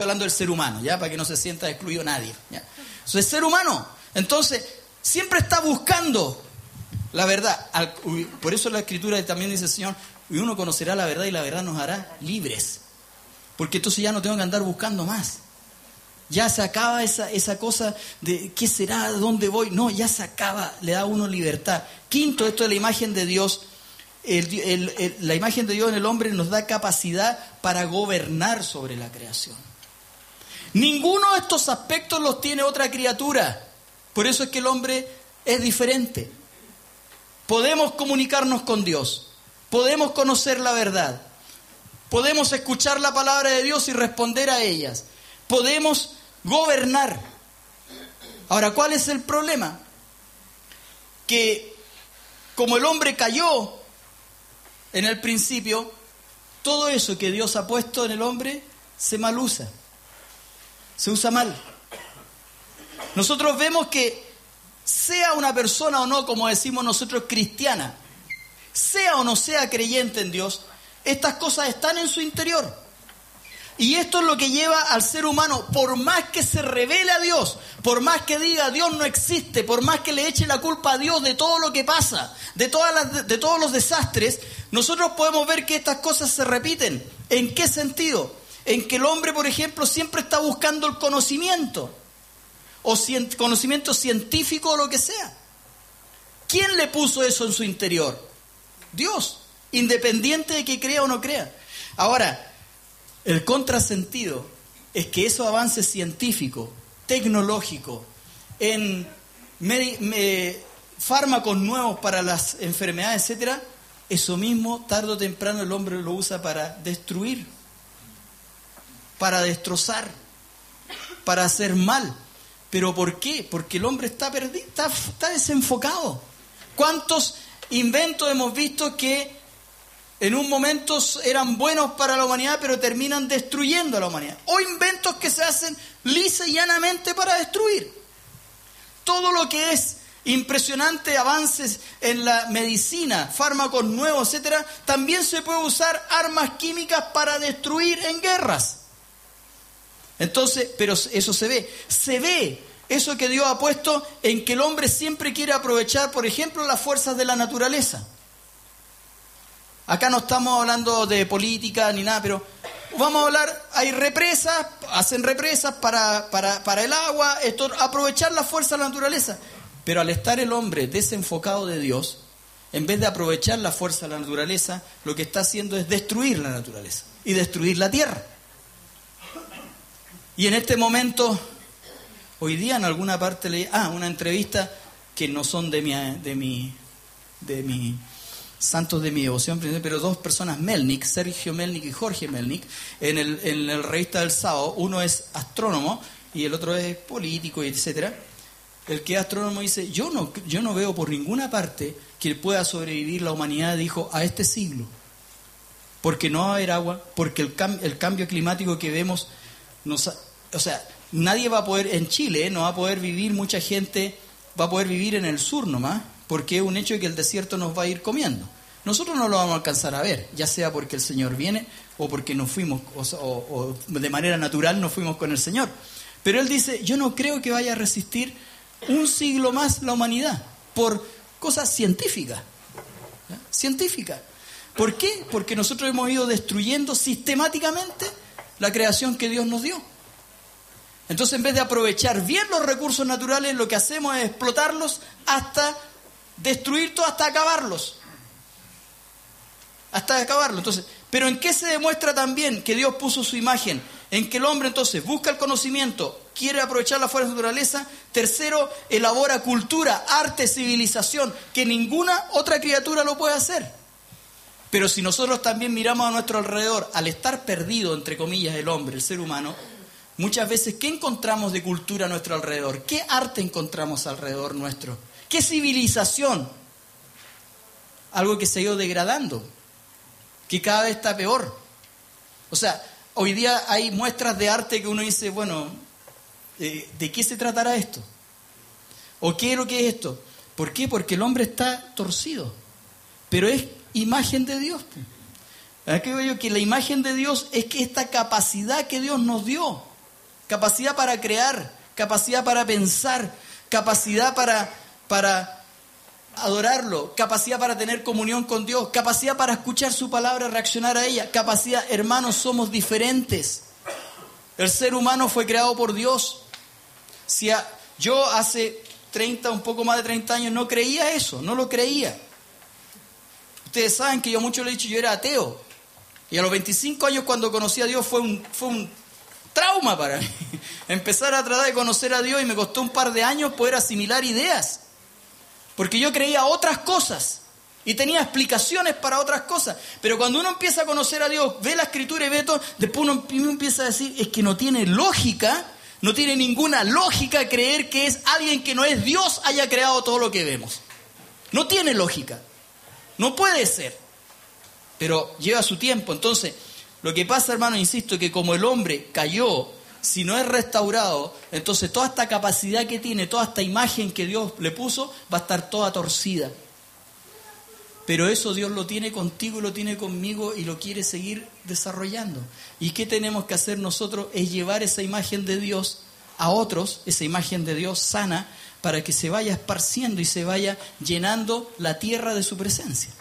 hablando del ser humano, ¿ya? Para que no se sienta excluido nadie, ¿ya? Eso es ser humano. Entonces, siempre está buscando la verdad. Por eso la Escritura también dice el Señor, y uno conocerá la verdad y la verdad nos hará libres. Porque entonces ya no tengo que andar buscando más. Ya se acaba esa cosa de ¿qué será? ¿Dónde voy? No, ya se acaba, le da a uno libertad. Quinto, esto de la imagen de Dios. La imagen de Dios en el hombre nos da capacidad para gobernar sobre la creación. Ninguno de estos aspectos los tiene otra criatura. Por eso es que el hombre es diferente. Podemos comunicarnos con Dios. Podemos conocer la verdad. Podemos escuchar la palabra de Dios y responder a ellas. Podemos gobernar. Ahora, ¿cuál es el problema? Que como el hombre cayó en el principio, todo eso que Dios ha puesto en el hombre se malusa. Se usa mal. Nosotros vemos que sea una persona o no, como decimos nosotros, cristiana, sea o no sea creyente en Dios, estas cosas están en su interior. Y esto es lo que lleva al ser humano, por más que se revele a Dios, por más que diga Dios no existe, por más que le eche la culpa a Dios de todo lo que pasa, de todos los desastres, nosotros podemos ver que estas cosas se repiten. ¿En qué sentido? En que el hombre, por ejemplo, siempre está buscando el conocimiento, o conocimiento científico o lo que sea. ¿Quién le puso eso en su interior? Dios, independiente de que crea o no crea. Ahora, el contrasentido es que esos avances científicos, tecnológicos, en fármacos nuevos para las enfermedades, etcétera, eso mismo, tarde o temprano, el hombre lo usa para destruir, para destrozar, para hacer mal. ¿Pero por qué? Porque el hombre está perdido, está desenfocado. ¿Cuántos inventos hemos visto que en un momento eran buenos para la humanidad, pero terminan destruyendo a la humanidad? O inventos que se hacen lisa y llanamente para destruir. Todo lo que es impresionante, avances en la medicina, fármacos nuevos, etcétera, también se puede usar armas químicas para destruir en guerras. Entonces, pero eso se ve eso que Dios ha puesto en que el hombre siempre quiere aprovechar, por ejemplo, las fuerzas de la naturaleza. Acá no estamos hablando de política ni nada, pero vamos a hablar, hay represas, hacen represas para el agua, aprovechar la fuerza de la naturaleza. Pero al estar el hombre desenfocado de Dios, en vez de aprovechar la fuerza de la naturaleza, lo que está haciendo es destruir la naturaleza y destruir la tierra. Y en este momento, hoy día en alguna parte leí una entrevista que no son de mi santos de mi devoción, pero dos personas, Melnick, Sergio Melnick y Jorge Melnick, en el revista del sábado, uno es astrónomo y el otro es político, etcétera. El que es astrónomo dice, yo no veo por ninguna parte que pueda sobrevivir la humanidad, dijo, a este siglo, porque no va a haber agua, porque el cambio climático que vemos nadie va a poder, en Chile, no va a poder vivir, mucha gente va a poder vivir en el sur nomás, porque es un hecho de que el desierto nos va a ir comiendo. Nosotros no lo vamos a alcanzar a ver, ya sea porque el Señor viene, o porque nos fuimos, o de manera natural nos fuimos con el Señor. Pero Él dice, yo no creo que vaya a resistir un siglo más la humanidad, por cosas científicas. ¿Ya? Científicas. ¿Por qué? Porque nosotros hemos ido destruyendo sistemáticamente la creación que Dios nos dio. Entonces, en vez de aprovechar bien los recursos naturales, lo que hacemos es explotarlos hasta destruir todo, hasta acabarlos. Entonces, pero ¿en qué se demuestra también que Dios puso su imagen? En que el hombre entonces busca el conocimiento, quiere aprovechar la fuerza de la naturaleza. Tercero, elabora cultura, arte, civilización, que ninguna otra criatura lo puede hacer. Pero si nosotros también miramos a nuestro alrededor, al estar perdido, entre comillas, el hombre, el ser humano, muchas veces, ¿qué encontramos de cultura a nuestro alrededor? ¿Qué arte encontramos alrededor nuestro? ¿Qué civilización? Algo que se ha ido degradando, que cada vez está peor. O sea, hoy día hay muestras de arte que uno dice, bueno, ¿de qué se tratará esto? ¿O qué es lo que es esto? ¿Por qué? Porque el hombre está torcido, pero es imagen de Dios. Aquí veo que la imagen de Dios es que esta capacidad que Dios nos dio capacidad para crear, capacidad para pensar, capacidad para adorarlo, capacidad para tener comunión con Dios, capacidad para escuchar su palabra, reaccionar a ella, capacidad. Hermanos, somos diferentes. El ser humano fue creado por Dios. Yo hace 30, un poco más de 30 años no creía eso, no lo creía. Ustedes saben que yo mucho le he dicho, yo era ateo. Y a los 25 años cuando conocí a Dios fue un trauma para mí. Empezar a tratar de conocer a Dios y me costó un par de años poder asimilar ideas. Porque yo creía otras cosas y tenía explicaciones para otras cosas. Pero cuando uno empieza a conocer a Dios, ve la Escritura y ve todo, después uno empieza a decir, es que no tiene lógica, no tiene ninguna lógica creer que es alguien que no es Dios haya creado todo lo que vemos. No tiene lógica. No puede ser. Pero lleva su tiempo. Entonces, lo que pasa, hermano, insisto, que como el hombre cayó, si no es restaurado, entonces toda esta capacidad que tiene, toda esta imagen que Dios le puso, va a estar toda torcida. Pero eso Dios lo tiene contigo y lo tiene conmigo y lo quiere seguir desarrollando. ¿Y qué tenemos que hacer nosotros? Es llevar esa imagen de Dios a otros, esa imagen de Dios sana, para que se vaya esparciendo y se vaya llenando la tierra de su presencia.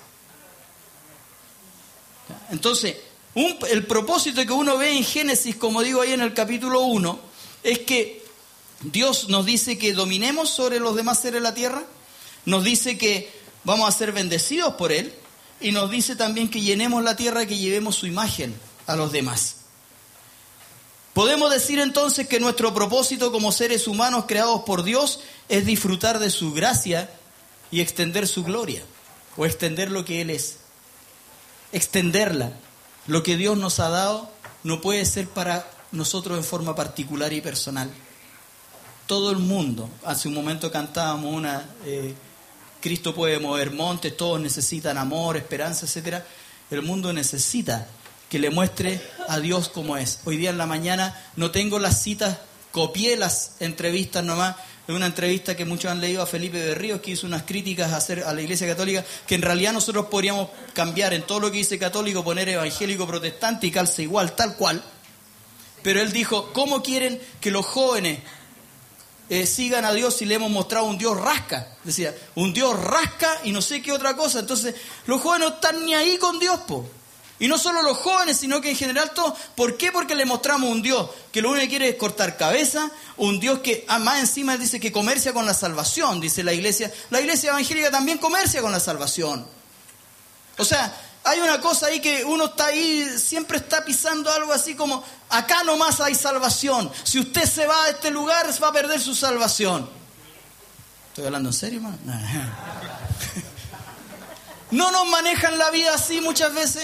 Entonces, el propósito que uno ve en Génesis, como digo ahí en el capítulo 1, es que Dios nos dice que dominemos sobre los demás seres de la tierra, nos dice que vamos a ser bendecidos por Él, y nos dice también que llenemos la tierra y que llevemos su imagen a los demás. Podemos decir entonces que nuestro propósito como seres humanos creados por Dios es disfrutar de su gracia y extender su gloria, o extender lo que Él es. Extenderla. Lo que Dios nos ha dado no puede ser para nosotros en forma particular y personal. Todo el mundo, hace un momento cantábamos una, Cristo puede mover montes, todos necesitan amor, esperanza, etc. El mundo necesita que le muestre a Dios como es. Hoy día en la mañana no tengo las citas, copié las entrevistas nomás. Es una entrevista que muchos han leído a Felipe Berríos, que hizo unas críticas a la Iglesia Católica, que en realidad nosotros podríamos cambiar en todo lo que dice católico, poner evangélico protestante y calza igual, tal cual. Pero él dijo, ¿cómo quieren que los jóvenes sigan a Dios si le hemos mostrado un Dios rasca? Decía, un Dios rasca y no sé qué otra cosa. Entonces, los jóvenes no están ni ahí con Dios, po. Y no solo los jóvenes, sino que en general todos. ¿Por qué? Porque le mostramos un Dios que lo único que quiere es cortar cabeza, un Dios que más encima dice que comercia con la salvación, dice la iglesia. La iglesia evangélica también comercia con la salvación. O sea, hay una cosa ahí que uno está ahí, siempre está pisando algo así como, acá nomás hay salvación. Si usted se va a este lugar, va a perder su salvación. ¿Estoy hablando en serio, hermano? ¿No nos manejan la vida así muchas veces?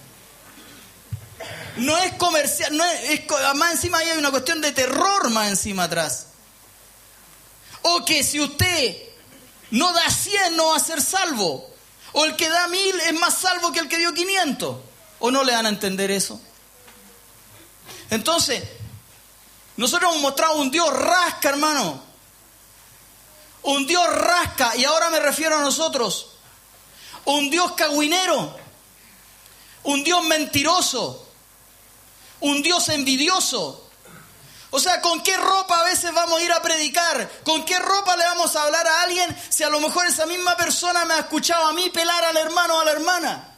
No es comercial, más encima hay una cuestión de terror más encima atrás. O que si usted no da 100 no va a ser salvo. O el que da 1000 es más salvo que el que dio 500. ¿O no le dan a entender eso? Entonces, nosotros hemos mostrado un Dios rasca, hermano. Un Dios rasca, y ahora me refiero a nosotros. Un Dios cagüinero. Un Dios mentiroso. Un Dios envidioso. O sea, ¿con qué ropa a veces vamos a ir a predicar? ¿Con qué ropa le vamos a hablar a alguien si a lo mejor esa misma persona me ha escuchado a mí pelar al hermano o a la hermana?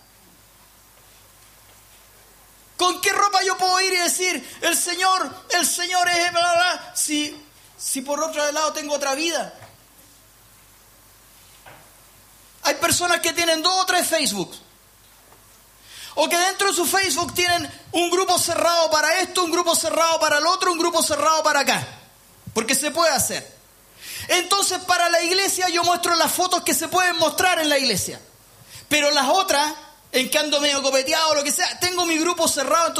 ¿Con qué ropa yo puedo ir y decir, el Señor es bla, bla, bla, si por otro lado tengo otra vida? Hay personas que tienen 2 o 3 Facebook. O que dentro de su Facebook tienen un grupo cerrado para esto, un grupo cerrado para el otro, un grupo cerrado para acá. Porque se puede hacer. Entonces, para la iglesia yo muestro las fotos que se pueden mostrar en la iglesia. Pero las otras, en que ando medio copeteado o lo que sea, tengo mi grupo cerrado.